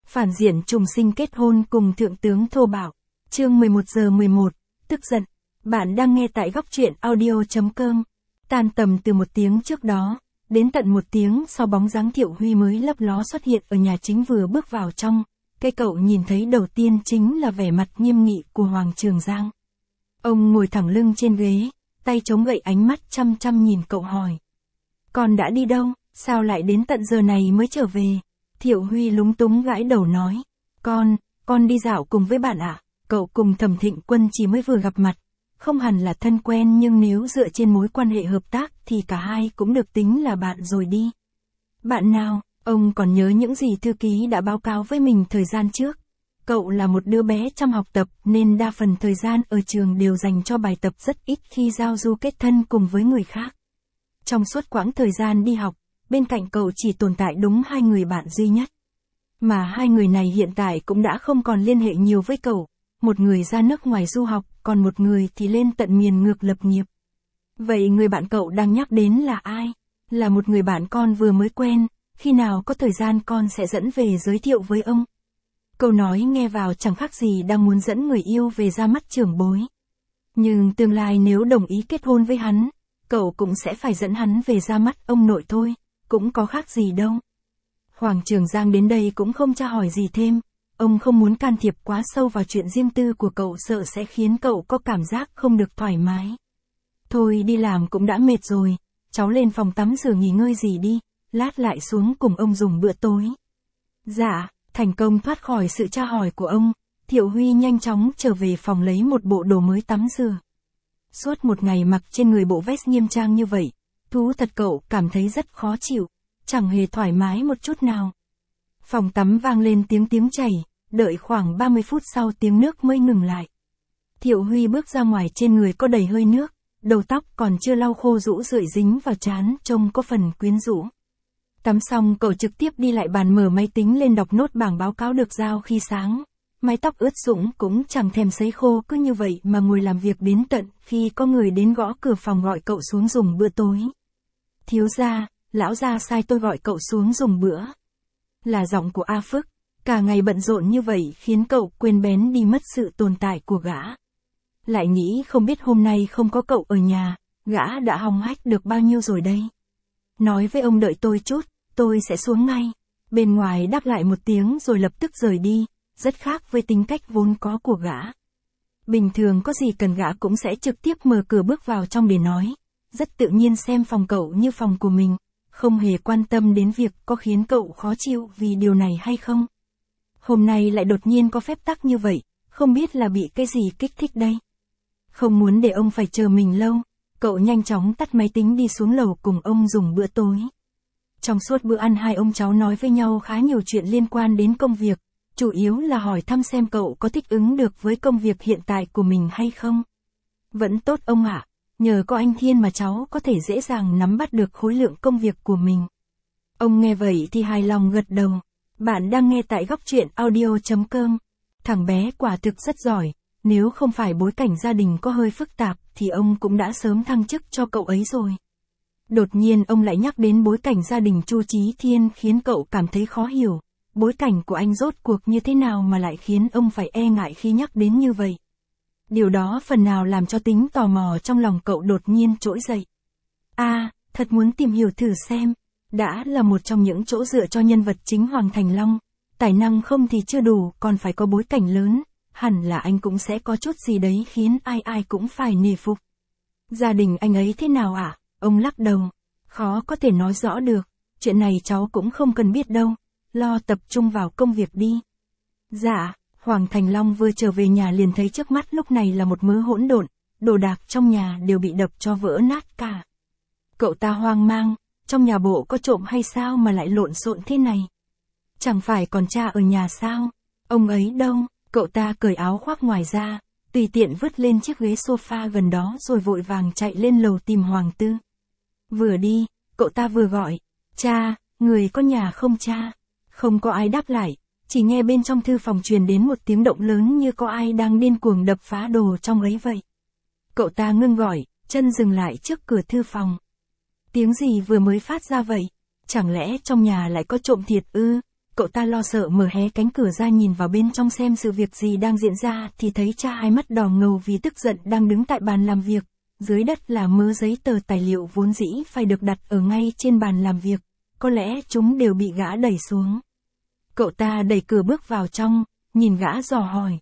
Phản diện trùng sinh kết hôn cùng thượng tướng thô bạo. Chương 11 giờ 11, tức giận. Bạn đang nghe tại góc truyện audio.com. Tan tầm từ 1 tiếng trước đó, đến tận 1 tiếng sau bóng dáng Thiệu Huy mới lấp ló xuất hiện ở nhà chính vừa bước vào trong. Cái cậu nhìn thấy đầu tiên chính là vẻ mặt nghiêm nghị của Hoàng Trường Giang. Ông ngồi thẳng lưng trên ghế, tay chống gậy, ánh mắt chăm chăm nhìn cậu hỏi. Con đã đi đâu, sao lại đến tận giờ này mới trở về? Thiệu Huy lúng túng gãi đầu nói. Con đi dạo cùng với bạn ạ. Cậu cùng Thẩm Thịnh Quân chỉ mới vừa gặp mặt. Không hẳn là thân quen nhưng nếu dựa trên mối quan hệ hợp tác thì cả hai cũng được tính là bạn rồi đi. Bạn nào? Ông còn nhớ những gì thư ký đã báo cáo với mình thời gian trước. Cậu là một đứa bé chăm học tập nên đa phần thời gian ở trường đều dành cho bài tập, rất ít khi giao du kết thân cùng với người khác. Trong suốt quãng thời gian đi học, bên cạnh cậu chỉ tồn tại đúng 2 người bạn duy nhất. Mà 2 người này hiện tại cũng đã không còn liên hệ nhiều với cậu. Một người ra nước ngoài du học, còn một người thì lên tận miền ngược lập nghiệp. Vậy người bạn cậu đang nhắc đến là ai? Là một người bạn con vừa mới quen, khi nào có thời gian con sẽ dẫn về giới thiệu với ông. Câu nói nghe vào chẳng khác gì đang muốn dẫn người yêu về ra mắt trưởng bối. Nhưng tương lai nếu đồng ý kết hôn với hắn, cậu cũng sẽ phải dẫn hắn về ra mắt ông nội thôi, cũng có khác gì đâu. Hoàng Trường Giang đến đây cũng không tra hỏi gì thêm. Ông không muốn can thiệp quá sâu vào chuyện riêng tư của cậu, sợ sẽ khiến cậu có cảm giác không được thoải mái. Thôi đi làm cũng đã mệt rồi, cháu lên phòng tắm rửa nghỉ ngơi gì đi, lát lại xuống cùng ông dùng bữa tối. Dạ, thành công thoát khỏi sự tra hỏi của ông, Thiệu Huy nhanh chóng trở về phòng lấy một bộ đồ mới tắm rửa. Suốt một ngày mặc trên người bộ vest nghiêm trang như vậy, thú thật cậu cảm thấy rất khó chịu, chẳng hề thoải mái một chút nào. Phòng tắm vang lên tiếng chảy, đợi khoảng 30 phút sau tiếng nước mới ngừng lại. Thiệu Huy bước ra ngoài, trên người có đầy hơi nước, đầu tóc còn chưa lau khô rũ rượi dính vào trán, trông có phần quyến rũ. Tắm xong cậu trực tiếp đi lại bàn mở máy tính lên đọc nốt bảng báo cáo được giao khi sáng. Mái tóc ướt sũng cũng chẳng thèm sấy khô, cứ như vậy mà ngồi làm việc đến tận khi có người đến gõ cửa phòng gọi cậu xuống dùng bữa tối. Thiếu gia, lão gia sai tôi gọi cậu xuống dùng bữa. Là giọng của A Phước. Cả ngày bận rộn như vậy khiến cậu quên bén đi mất sự tồn tại của gã. Lại nghĩ không biết hôm nay không có cậu ở nhà, gã đã hòng hách được bao nhiêu rồi đây. Nói với ông đợi tôi chút, tôi sẽ xuống ngay. Bên ngoài đáp lại một tiếng rồi lập tức rời đi, rất khác với tính cách vốn có của gã. Bình thường có gì cần gã cũng sẽ trực tiếp mở cửa bước vào trong để nói. Rất tự nhiên xem phòng cậu như phòng của mình, không hề quan tâm đến việc có khiến cậu khó chịu vì điều này hay không. Hôm nay lại đột nhiên có phép tắc như vậy, không biết là bị cái gì kích thích đây. Không muốn để ông phải chờ mình lâu, cậu nhanh chóng tắt máy tính đi xuống lầu cùng ông dùng bữa tối. Trong suốt bữa ăn, hai ông cháu nói với nhau khá nhiều chuyện liên quan đến công việc, chủ yếu là hỏi thăm xem cậu có thích ứng được với công việc hiện tại của mình hay không. Vẫn tốt ông ạ, nhờ có anh Thiên mà cháu có thể dễ dàng nắm bắt được khối lượng công việc của mình. Ông nghe vậy thì hài lòng gật đầu. Bạn đang nghe tại góc truyện audio.com. Thằng bé quả thực rất giỏi, nếu không phải bối cảnh gia đình có hơi phức tạp thì ông cũng đã sớm thăng chức cho cậu ấy rồi. Đột nhiên ông lại nhắc đến bối cảnh gia đình Chu Chí Thiên khiến cậu cảm thấy khó hiểu. Bối cảnh của anh rốt cuộc như thế nào mà lại khiến ông phải e ngại khi nhắc đến như vậy. Điều đó phần nào làm cho tính tò mò trong lòng cậu đột nhiên trỗi dậy. Thật muốn tìm hiểu thử xem. Đã là một trong những chỗ dựa cho nhân vật chính Hoàng Thành Long, tài năng không thì chưa đủ, còn phải có bối cảnh lớn, hẳn là anh cũng sẽ có chút gì đấy khiến ai ai cũng phải nể phục. Gia đình anh ấy thế nào ạ? Ông lắc đầu. Khó có thể nói rõ được, chuyện này cháu cũng không cần biết đâu, lo tập trung vào công việc đi. Dạ, Hoàng Thành Long vừa trở về nhà liền thấy trước mắt lúc này là một mớ hỗn độn, đồ đạc trong nhà đều bị đập cho vỡ nát cả. Cậu ta hoang mang. Trong nhà bộ có trộm hay sao mà lại lộn xộn thế này? Chẳng phải còn cha ở nhà sao? Ông ấy đâu? Cậu ta cởi áo khoác ngoài ra, tùy tiện vứt lên chiếc ghế sofa gần đó rồi vội vàng chạy lên lầu tìm Hoàng Tư. Vừa đi, cậu ta vừa gọi, cha, người có nhà không cha? Không có ai đáp lại, chỉ nghe bên trong thư phòng truyền đến một tiếng động lớn như có ai đang điên cuồng đập phá đồ trong ấy vậy. Cậu ta ngưng gọi, chân dừng lại trước cửa thư phòng. Tiếng gì vừa mới phát ra vậy? Chẳng lẽ trong nhà lại có trộm thiệt ư? Cậu ta lo sợ mở hé cánh cửa ra nhìn vào bên trong xem sự việc gì đang diễn ra thì thấy cha hai mắt đỏ ngầu vì tức giận đang đứng tại bàn làm việc. Dưới đất là mớ giấy tờ tài liệu vốn dĩ phải được đặt ở ngay trên bàn làm việc. Có lẽ chúng đều bị gã đẩy xuống. Cậu ta đẩy cửa bước vào trong, nhìn gã dò hỏi.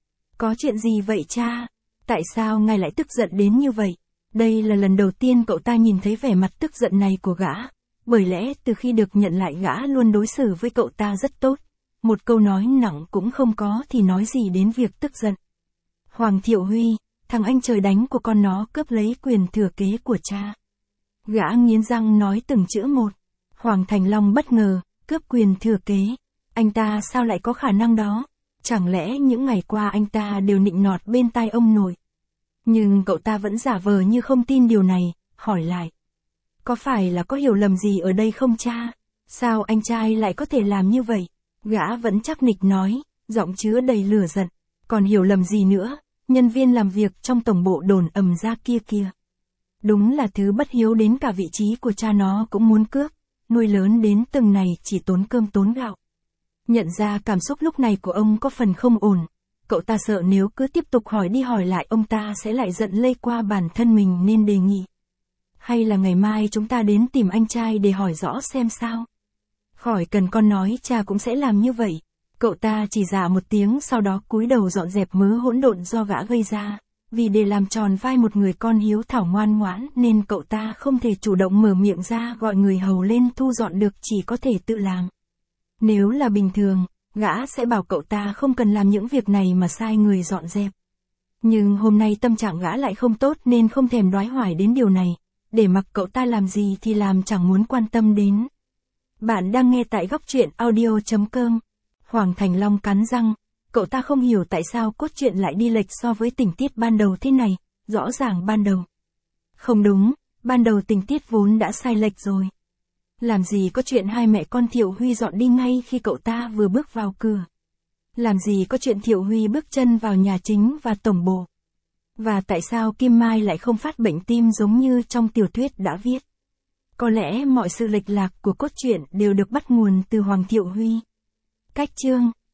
Có chuyện gì vậy cha? Tại sao ngài lại tức giận đến như vậy? Đây là lần đầu tiên cậu ta nhìn thấy vẻ mặt tức giận này của gã. Bởi lẽ từ khi được nhận lại gã luôn đối xử với cậu ta rất tốt. Một câu nói nặng cũng không có thì nói gì đến việc tức giận. Hoàng Thiệu Huy, thằng anh trời đánh của con nó cướp lấy quyền thừa kế của cha. Gã nghiến răng nói từng chữ một. Hoàng Thành Long bất ngờ, cướp quyền thừa kế. Anh ta sao lại có khả năng đó? Chẳng lẽ những ngày qua anh ta đều nịnh nọt bên tai ông nội? Nhưng cậu ta vẫn giả vờ như không tin điều này, hỏi lại. Có phải là có hiểu lầm gì ở đây không cha? Sao anh trai lại có thể làm như vậy? Gã vẫn chắc nịch nói, giọng chứa đầy lửa giận. Còn hiểu lầm gì nữa? Nhân viên làm việc trong tổng bộ đồn ầm ra kia kìa. Đúng là thứ bất hiếu đến cả vị trí của cha nó cũng muốn cướp. Nuôi lớn đến từng này chỉ tốn cơm tốn gạo. Nhận ra cảm xúc lúc này của ông có phần không ổn. Cậu ta sợ nếu cứ tiếp tục hỏi đi hỏi lại ông ta sẽ lại giận lây qua bản thân mình nên đề nghị. Hay là ngày mai chúng ta đến tìm anh trai để hỏi rõ xem sao? Khỏi cần con nói cha cũng sẽ làm như vậy. Cậu ta chỉ dạ một tiếng sau đó cúi đầu dọn dẹp mớ hỗn độn do gã gây ra. Vì để làm tròn vai một người con hiếu thảo ngoan ngoãn nên cậu ta không thể chủ động mở miệng ra gọi người hầu lên thu dọn được, chỉ có thể tự làm. Nếu là bình thường, gã sẽ bảo cậu ta không cần làm những việc này mà sai người dọn dẹp. Nhưng hôm nay tâm trạng gã lại không tốt nên không thèm đoái hoài đến điều này. Để mặc cậu ta làm gì thì làm, chẳng muốn quan tâm đến. Bạn đang nghe tại góc truyện audio.com. Hoàng Thành Long cắn răng. Cậu ta không hiểu tại sao cốt truyện lại đi lệch so với tình tiết ban đầu thế này. Rõ ràng ban đầu. Không đúng, ban đầu tình tiết vốn đã sai lệch rồi. Làm gì có chuyện hai mẹ con Thiệu Huy dọn đi ngay khi cậu ta vừa bước vào cửa. Làm gì có chuyện Thiệu Huy bước chân vào nhà chính và tổng bộ. Và tại sao Kim Mai lại không phát bệnh tim giống như trong tiểu thuyết đã viết. Có lẽ mọi sự lệch lạc của cốt truyện đều được bắt nguồn từ Hoàng Thiệu Huy. Cách chương